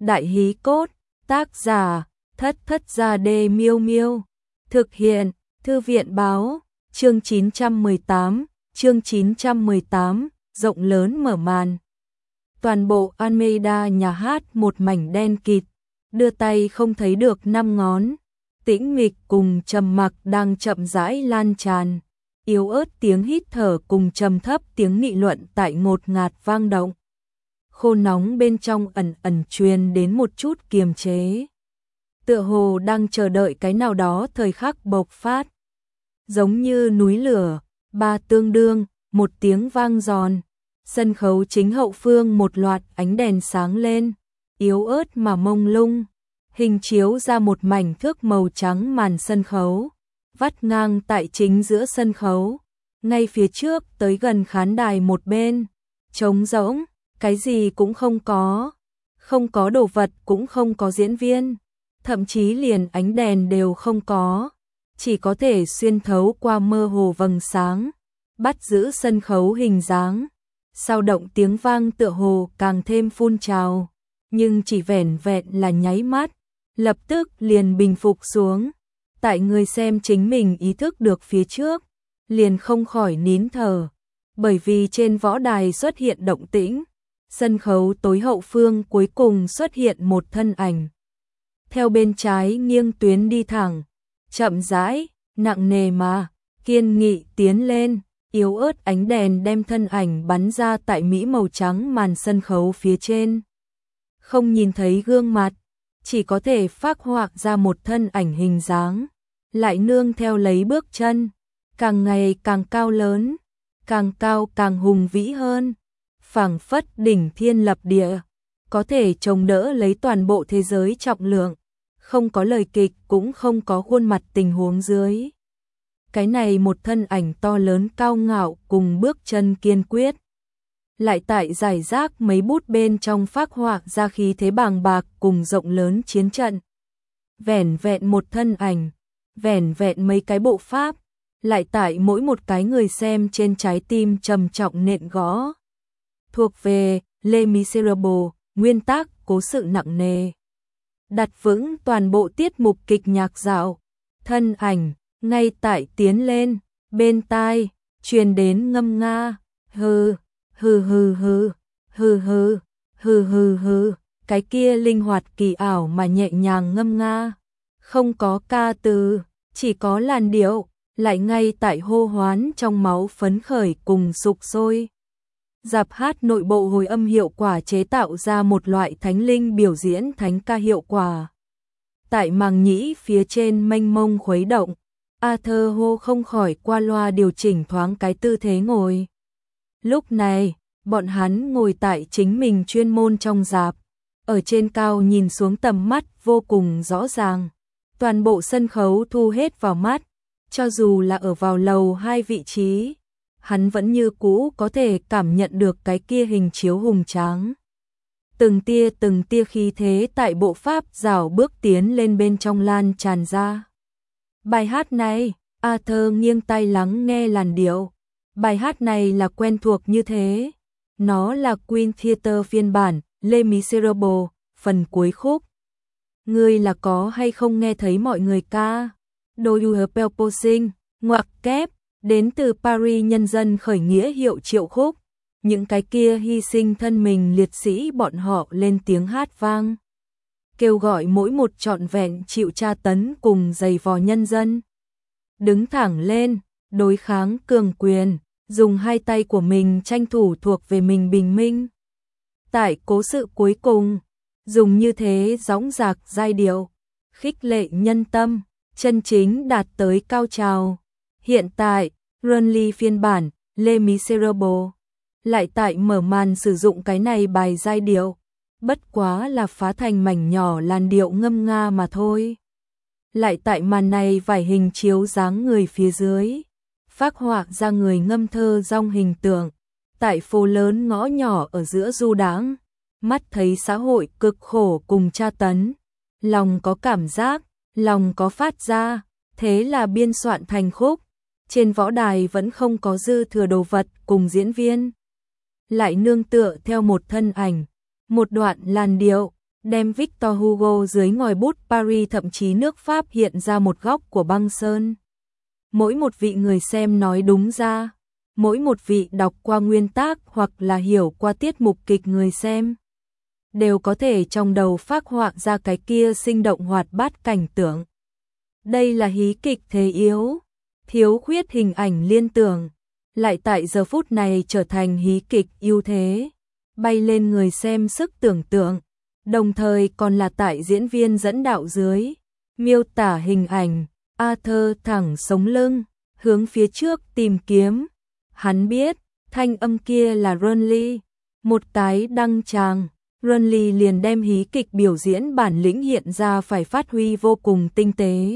Đại hí cốt, tác giả, Thất Thất Gia Đê Miêu Miêu. Thực hiện, Thư viện báo, chương 918, rộng lớn mở màn. Toàn bộ Almeida nhà hát một mảnh đen kịt, đưa tay không thấy được 5 ngón. Tĩnh mịch cùng trầm mặc đang chậm rãi lan tràn. Yếu ớt tiếng hít thở cùng trầm thấp tiếng nghị luận tại ngột ngạt vang động. Khô nóng bên trong ẩn ẩn truyền đến một chút kiềm chế. Tựa hồ đang chờ đợi cái nào đó thời khắc bộc phát. Giống như núi lửa, ba tương đương, một tiếng vang giòn. Sân khấu chính hậu phương một loạt ánh đèn sáng lên, yếu ớt mà mông lung, hình chiếu ra một mảnh thước màu trắng màn sân khấu, vắt ngang tại chính giữa sân khấu, ngay phía trước tới gần khán đài một bên, trống rỗng, cái gì cũng không có đồ vật cũng không có diễn viên, thậm chí liền ánh đèn đều không có, chỉ có thể xuyên thấu qua mơ hồ vầng sáng, bắt giữ sân khấu hình dáng. Sao động tiếng vang tựa hồ càng thêm phun trào, nhưng chỉ vẻn vẹn là nháy mắt, lập tức liền bình phục xuống. Tại người xem chính mình ý thức được phía trước, liền không khỏi nín thở, bởi vì trên võ đài xuất hiện động tĩnh, sân khấu tối hậu phương cuối cùng xuất hiện một thân ảnh. Theo bên trái nghiêng tuyến đi thẳng, chậm rãi, nặng nề mà, kiên nghị tiến lên. Yếu ớt ánh đèn đem thân ảnh bắn ra tại mỹ màu trắng màn sân khấu phía trên. Không nhìn thấy gương mặt, chỉ có thể phác họa ra một thân ảnh hình dáng, lại nương theo lấy bước chân, càng ngày càng cao lớn, càng cao càng hùng vĩ hơn, phảng phất đỉnh thiên lập địa, có thể chống đỡ lấy toàn bộ thế giới trọng lượng, không có lời kịch cũng không có khuôn mặt tình huống dưới. Cái này một thân ảnh to lớn cao ngạo cùng bước chân kiên quyết. Lại tại giải rác mấy bút bên trong phác họa ra khí thế bàng bạc cùng rộng lớn chiến trận. Vẻn vẹn một thân ảnh, vẻn vẹn mấy cái bộ pháp, lại tại mỗi một cái người xem trên trái tim trầm trọng nện gõ. Thuộc về Les Misérables, nguyên tác cố sự nặng nề. Đặt vững toàn bộ tiết mục kịch nhạc dạo, thân ảnh ngay tại tiến lên, bên tai truyền đến ngâm nga, hừ hừ hừ hừ hừ hừ hừ hừ hừ, cái kia linh hoạt kỳ ảo mà nhẹ nhàng ngâm nga, không có ca từ, chỉ có làn điệu, lại ngay tại hô hoán trong máu phấn khởi cùng sục sôi. Dạp hát nội bộ hồi âm hiệu quả chế tạo ra một loại thánh linh biểu diễn thánh ca hiệu quả. Tại màng nhĩ phía trên mênh mông khuấy động, Arthur hô không khỏi qua loa điều chỉnh thoáng cái tư thế ngồi. Lúc này, bọn hắn ngồi tại chính mình chuyên môn trong dạp, ở trên cao nhìn xuống tầm mắt vô cùng rõ ràng. Toàn bộ sân khấu thu hết vào mắt, cho dù là ở vào lầu 2 vị trí, hắn vẫn như cũ có thể cảm nhận được cái kia hình chiếu hùng tráng. Từng tia khí thế tại bộ pháp rảo bước tiến lên bên trong lan tràn ra. Bài hát này, Arthur nghiêng tai lắng nghe làn điệu. Bài hát này là quen thuộc như thế. Nó là Queen Theatre phiên bản, Les Misérables, phần cuối khúc. Ngươi là có hay không nghe thấy mọi người ca? Do you have proposing, ngoặc kép, đến từ Paris nhân dân khởi nghĩa hiệu triệu khúc. Những cái kia hy sinh thân mình liệt sĩ bọn họ lên tiếng hát vang. Kêu gọi mỗi một trọn vẹn chịu tra tấn cùng giày vò nhân dân. Đứng thẳng lên, đối kháng cường quyền, dùng hai tay của mình tranh thủ thuộc về mình bình minh. Tại cố sự cuối cùng, dùng như thế dõng dạc giai điệu, khích lệ nhân tâm, chân chính đạt tới cao trào. Hiện tại, Runley phiên bản, Les Misérables, lại tại mở màn sử dụng cái này bài giai điệu. Bất quá là phá thành mảnh nhỏ làn điệu ngâm nga mà thôi. Lại tại màn này vải hình chiếu dáng người phía dưới, phác họa ra người ngâm thơ dong hình tượng, tại phố lớn ngõ nhỏ ở giữa du đãng, mắt thấy xã hội cực khổ cùng tra tấn, lòng có cảm giác, lòng có phát ra, thế là biên soạn thành khúc. Trên võ đài vẫn không có dư thừa đồ vật cùng diễn viên, lại nương tựa theo một thân ảnh, một đoạn làn điệu, đem Victor Hugo dưới ngòi bút Paris, thậm chí nước Pháp hiện ra một góc của băng sơn. Mỗi một vị người xem nói đúng ra, mỗi một vị đọc qua nguyên tác hoặc là hiểu qua tiết mục kịch người xem, đều có thể trong đầu phác họa ra cái kia sinh động hoạt bát cảnh tượng. Đây là hí kịch thế yếu, thiếu khuyết hình ảnh liên tưởng, lại tại giờ phút này trở thành hí kịch ưu thế, bay lên người xem sức tưởng tượng, đồng thời còn là tại diễn viên dẫn đạo dưới, miêu tả hình ảnh, Arthur thẳng sống lưng, hướng phía trước tìm kiếm. Hắn biết, thanh âm kia là Renly, một cái đăng tràng, Renly liền đem hí kịch biểu diễn bản lĩnh hiện ra phải phát huy vô cùng tinh tế.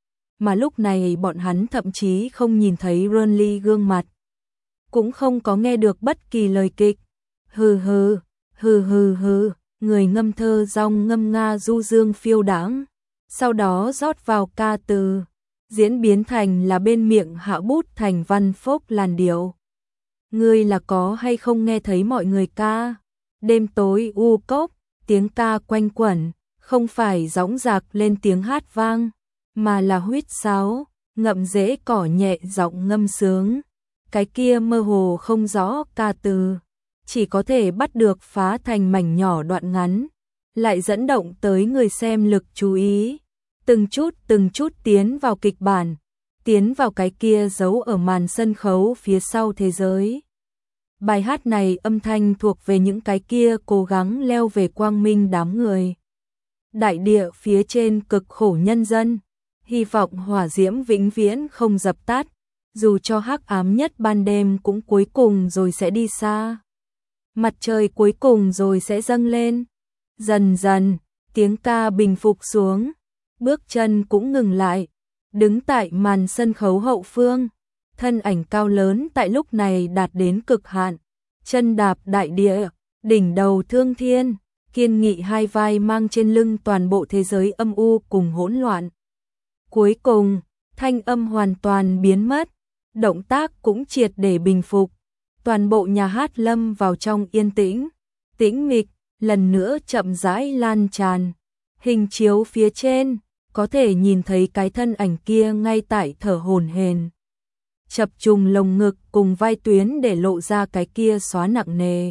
Mà lúc này bọn hắn thậm chí không nhìn thấy Renly gương mặt, cũng không có nghe được bất kỳ lời kịch. Hừ hừ, hừ hừ hừ, người ngâm thơ dong ngâm nga du dương phiêu đãng, sau đó rót vào ca từ, diễn biến thành là bên miệng hạ bút thành văn phốc làn điệu. Ngươi là có hay không nghe thấy mọi người ca? Đêm tối u cốc, tiếng ca quanh quẩn, không phải dõng dạc lên tiếng hát vang, mà là huýt sáo, ngậm rễ cỏ nhẹ giọng ngâm sướng. Cái kia mơ hồ không rõ ca từ, chỉ có thể bắt được phá thành mảnh nhỏ đoạn ngắn, lại dẫn động tới người xem lực chú ý, từng chút tiến vào kịch bản, tiến vào cái kia giấu ở màn sân khấu phía sau thế giới. Bài hát này âm thanh thuộc về những cái kia cố gắng leo về quang minh đám người. Đại địa phía trên cực khổ nhân dân, hy vọng hỏa diễm vĩnh viễn không dập tắt, dù cho hắc ám nhất ban đêm cũng cuối cùng rồi sẽ đi xa. Mặt trời cuối cùng rồi sẽ dâng lên. Dần dần, tiếng ca bình phục xuống, bước chân cũng ngừng lại, đứng tại màn sân khấu hậu phương, thân ảnh cao lớn tại lúc này đạt đến cực hạn, chân đạp đại địa, đỉnh đầu thương thiên, kiên nghị hai vai mang trên lưng toàn bộ thế giới âm u cùng hỗn loạn. Cuối cùng, thanh âm hoàn toàn biến mất, động tác cũng triệt để bình phục, toàn bộ nhà hát lâm vào trong yên tĩnh, tĩnh mịch, lần nữa chậm rãi lan tràn. Hình chiếu phía trên, có thể nhìn thấy cái thân ảnh kia ngay tại thở hổn hển, chập trùng lồng ngực cùng vai tuyến để lộ ra cái kia xóa nặng nề.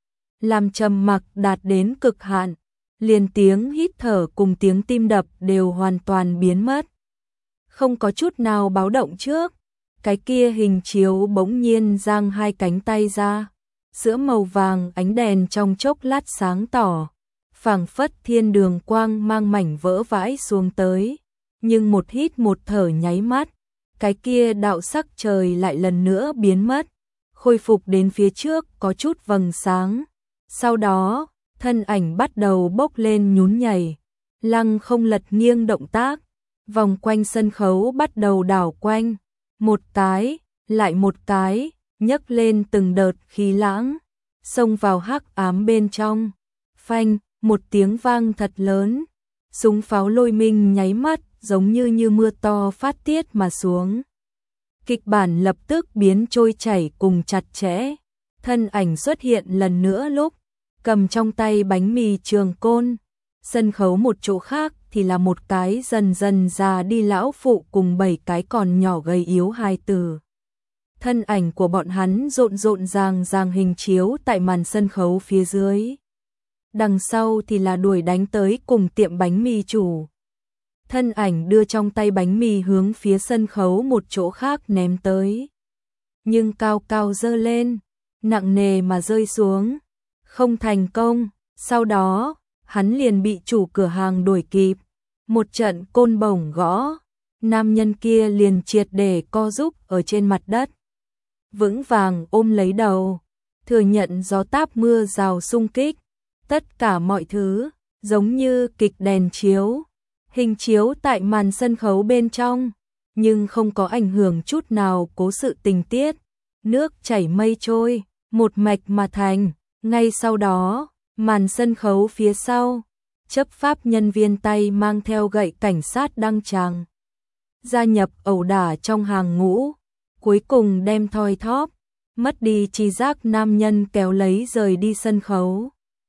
Làm trầm mặc đạt đến cực hạn, liền tiếng hít thở cùng tiếng tim đập đều hoàn toàn biến mất. Không có chút nào báo động trước, cái kia hình chiếu bỗng nhiên giang hai cánh tay ra, sữa màu vàng ánh đèn trong chốc lát sáng tỏ, phảng phất thiên đường quang mang mảnh vỡ vãi xuống tới, nhưng một hít một thở nháy mắt, cái kia đạo sắc trời lại lần nữa biến mất, khôi phục đến phía trước có chút vầng sáng. Sau đó, thân ảnh bắt đầu bốc lên nhún nhảy, lăng không lật nghiêng động tác, vòng quanh sân khấu bắt đầu đảo quanh, một cái, lại một cái, nhấc lên từng đợt khí lãng, xông vào hắc ám bên trong. Phanh, một tiếng vang thật lớn, súng pháo lôi minh nháy mắt giống như mưa to phát tiết mà xuống. Kịch bản lập tức biến trôi chảy cùng chặt chẽ, thân ảnh xuất hiện lần nữa lúc cầm trong tay bánh mì trường côn, sân khấu một chỗ khác thì là một cái dần dần già đi lão phụ cùng 7 cái còn nhỏ gầy yếu hài tử. Thân ảnh của bọn hắn rộn ràng hình chiếu tại màn sân khấu phía dưới. Đằng sau thì là đuổi đánh tới cùng tiệm bánh mì chủ. Thân ảnh đưa trong tay bánh mì hướng phía sân khấu một chỗ khác ném tới. Nhưng cao cao giơ lên, nặng nề mà rơi xuống, không thành công. Sau đó, hắn liền bị chủ cửa hàng đuổi kịp, một trận côn bổng gõ, nam nhân kia liền triệt để co rúm ở trên mặt đất, vững vàng ôm lấy đầu, thừa nhận gió táp mưa rào xung kích, tất cả mọi thứ giống như kịch đèn chiếu, hình chiếu tại màn sân khấu bên trong, nhưng không có ảnh hưởng chút nào cố sự tình tiết, nước chảy mây trôi, một mạch mà thành. Ngay sau đó, màn sân khấu phía sau, chấp pháp nhân viên tay mang theo gậy cảnh sát đăng tràng, gia nhập ẩu đả trong hàng ngũ, cuối cùng đem thoi thóp, mất đi tri giác nam nhân kéo lấy rời đi sân khấu.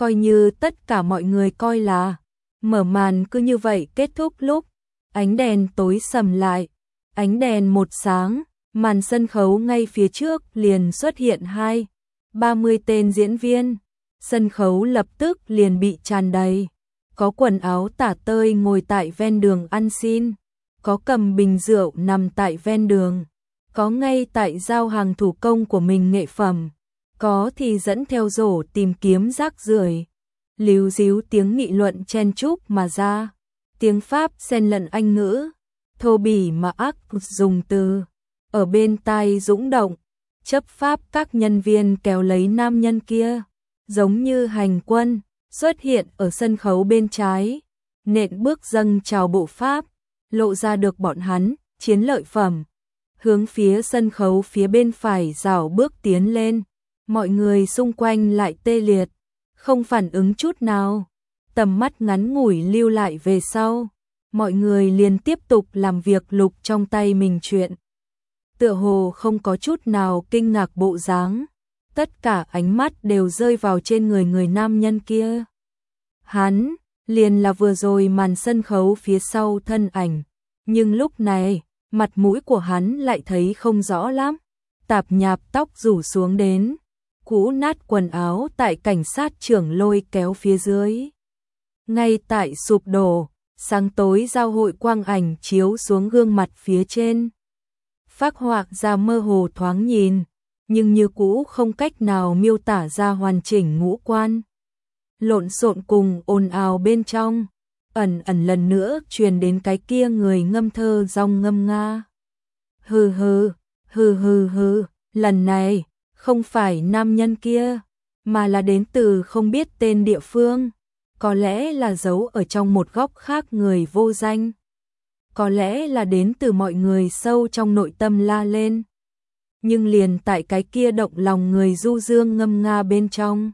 Coi như tất cả mọi người coi là mở màn cứ như vậy kết thúc lúc ánh đèn tối sầm lại, ánh đèn một sáng, màn sân khấu ngay phía trước liền xuất hiện 20-30 tên diễn viên. Sân khấu lập tức liền bị tràn đầy. Có quần áo tả tơi ngồi tại ven đường ăn xin, có cầm bình rượu nằm tại ven đường, có ngay tại giao hàng thủ công của mình nghệ phẩm, có thì dẫn theo rổ tìm kiếm rác rưởi. Líu díu tiếng nghị luận chen chúc mà ra, tiếng Pháp xen lẫn Anh ngữ, thô bỉ mà ác dùng từ, ở bên tai dũng động, chấp pháp các nhân viên kéo lấy nam nhân kia, giống như hành quân, xuất hiện ở sân khấu bên trái, nện bước dâng chào bộ Pháp, lộ ra được bọn hắn, chiến lợi phẩm, hướng phía sân khấu phía bên phải rảo bước tiến lên, mọi người xung quanh lại tê liệt, không phản ứng chút nào, tầm mắt ngắn ngủi lưu lại về sau, mọi người liền tiếp tục làm việc lục trong tay mình chuyện. Tựa hồ không có chút nào kinh ngạc bộ dáng, tất cả ánh mắt đều rơi vào trên người nam nhân kia. Hắn, liền là vừa rồi màn sân khấu phía sau thân ảnh, nhưng lúc này, mặt mũi của hắn lại thấy không rõ lắm, tạp nhạp tóc rủ xuống đến, cũ nát quần áo tại cảnh sát trưởng lôi kéo phía dưới. Ngay tại sụp đổ, sáng tối giao hội quang ảnh chiếu xuống gương mặt phía trên. Phác họa ra mơ hồ thoáng nhìn, nhưng như cũ không cách nào miêu tả ra hoàn chỉnh ngũ quan. Lộn xộn cùng ồn ào bên trong, ẩn lần nữa truyền đến cái kia người ngâm thơ rong ngâm nga. Hừ hừ, hừ hừ hừ, lần này, không phải nam nhân kia, mà là đến từ không biết tên địa phương, có lẽ là giấu ở trong một góc khác người vô danh. Có lẽ là đến từ mọi người sâu trong nội tâm la lên. Nhưng liền tại cái kia động lòng người du dương ngâm nga bên trong.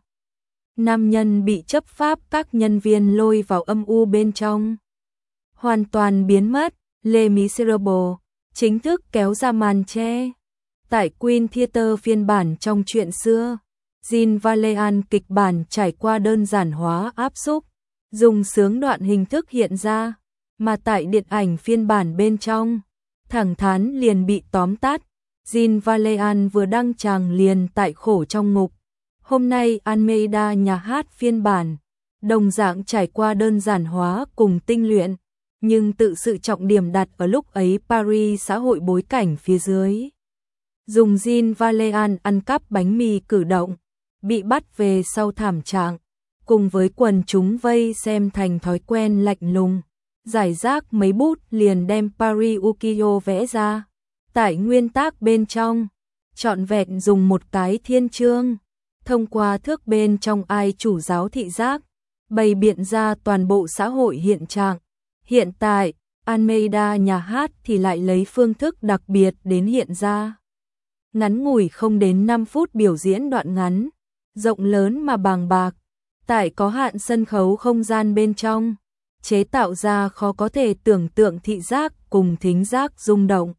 Nam nhân bị chấp pháp các nhân viên lôi vào âm u bên trong. Hoàn toàn biến mất, Les Miserables chính thức kéo ra màn che. Tại Queen Theatre phiên bản trong truyện xưa, Jean Valjean kịch bản trải qua đơn giản hóa áp xúc, dùng sướng đoạn hình thức hiện ra. Mà tại điện ảnh phiên bản bên trong, thẳng thắn liền bị tóm tắt, Jean Valjean vừa đăng tràng liền tại khổ trong ngục. Hôm nay Almeida nhà hát phiên bản, đồng dạng trải qua đơn giản hóa cùng tinh luyện, nhưng tự sự trọng điểm đặt ở lúc ấy Paris xã hội bối cảnh phía dưới. Dùng Jean Valjean ăn cắp bánh mì cử động, bị bắt về sau thảm trạng, cùng với quần chúng vây xem thành thói quen lạnh lùng. Giải rác mấy bút liền đem Paris Ukiyo vẽ ra. Tại nguyên tác bên trong, trọn vẹn dùng một cái thiên chương, thông qua thước bên trong ai chủ giáo thị giác, bày biện ra toàn bộ xã hội hiện trạng. Hiện tại, Almeida nhà hát thì lại lấy phương thức đặc biệt đến hiện ra. Ngắn ngủi không đến 5 phút biểu diễn đoạn ngắn, rộng lớn mà bàng bạc, tại có hạn sân khấu không gian bên trong. Chế tạo ra khó có thể tưởng tượng thị giác cùng thính giác rung động.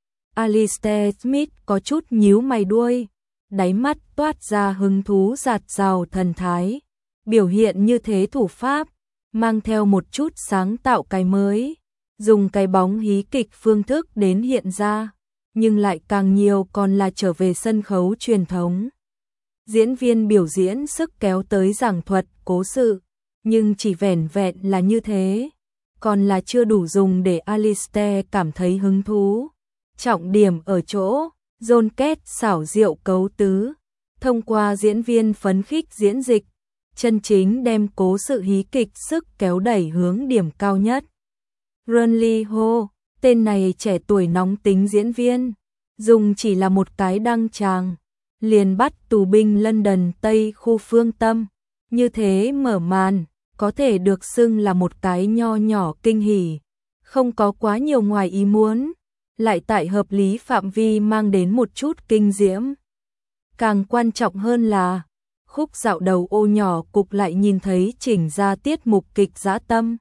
Alistair Smith có chút nhíu mày đuôi, đáy mắt toát ra hứng thú dạt dào thần thái. Biểu hiện như thế thủ pháp, mang theo một chút sáng tạo cái mới, dùng cái bóng hí kịch phương thức đến hiện ra, nhưng lại càng nhiều còn là trở về sân khấu truyền thống. Diễn viên biểu diễn sức kéo tới giảng thuật cố sự. Nhưng chỉ vẻn vẹn là như thế, còn là chưa đủ dùng để Alistair cảm thấy hứng thú. Trọng điểm ở chỗ, John Kết xảo diệu cấu tứ, thông qua diễn viên phấn khích diễn dịch, chân chính đem cố sự hí kịch sức kéo đẩy hướng điểm cao nhất. Runley Ho, tên này trẻ tuổi nóng tính diễn viên, dùng chỉ là một cái đăng tràng, liền bắt tù binh London Tây khu phương tâm, như thế mở màn. Có thể được xưng là một cái nho nhỏ kinh hỉ, không có quá nhiều ngoài ý muốn, lại tại hợp lý phạm vi mang đến một chút kinh diễm. Càng quan trọng hơn là, khúc dạo đầu ô nhỏ cục lại nhìn thấy chỉnh ra tiết mục kịch dã tâm.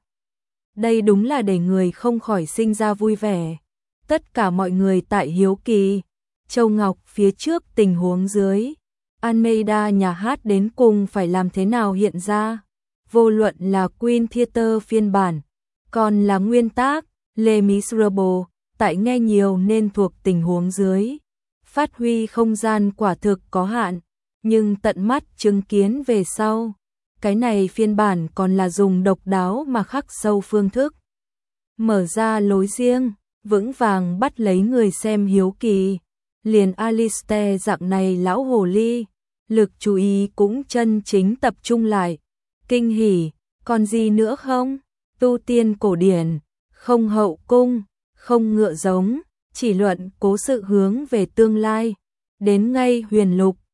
Đây đúng là để người không khỏi sinh ra vui vẻ. Tất cả mọi người tại hiếu kỳ, Châu Ngọc phía trước tình huống dưới, Almeida nhà hát đến cùng phải làm thế nào hiện ra. Vô luận là Queen Theatre phiên bản, còn là nguyên tác, Les Miserables, tại nghe nhiều nên thuộc tình huống dưới. Phát huy không gian quả thực có hạn, nhưng tận mắt chứng kiến về sau. Cái này phiên bản còn là dùng độc đáo mà khắc sâu phương thức. Mở ra lối riêng, vững vàng bắt lấy người xem hiếu kỳ. Liền Alistair dạng này lão hồ ly, lực chú ý cũng chân chính tập trung lại. Kinh hỉ, còn gì nữa không? Tu tiên cổ điển, không hậu cung, không ngựa giống, chỉ luận cố sự hướng về tương lai. Đến ngay huyền lục,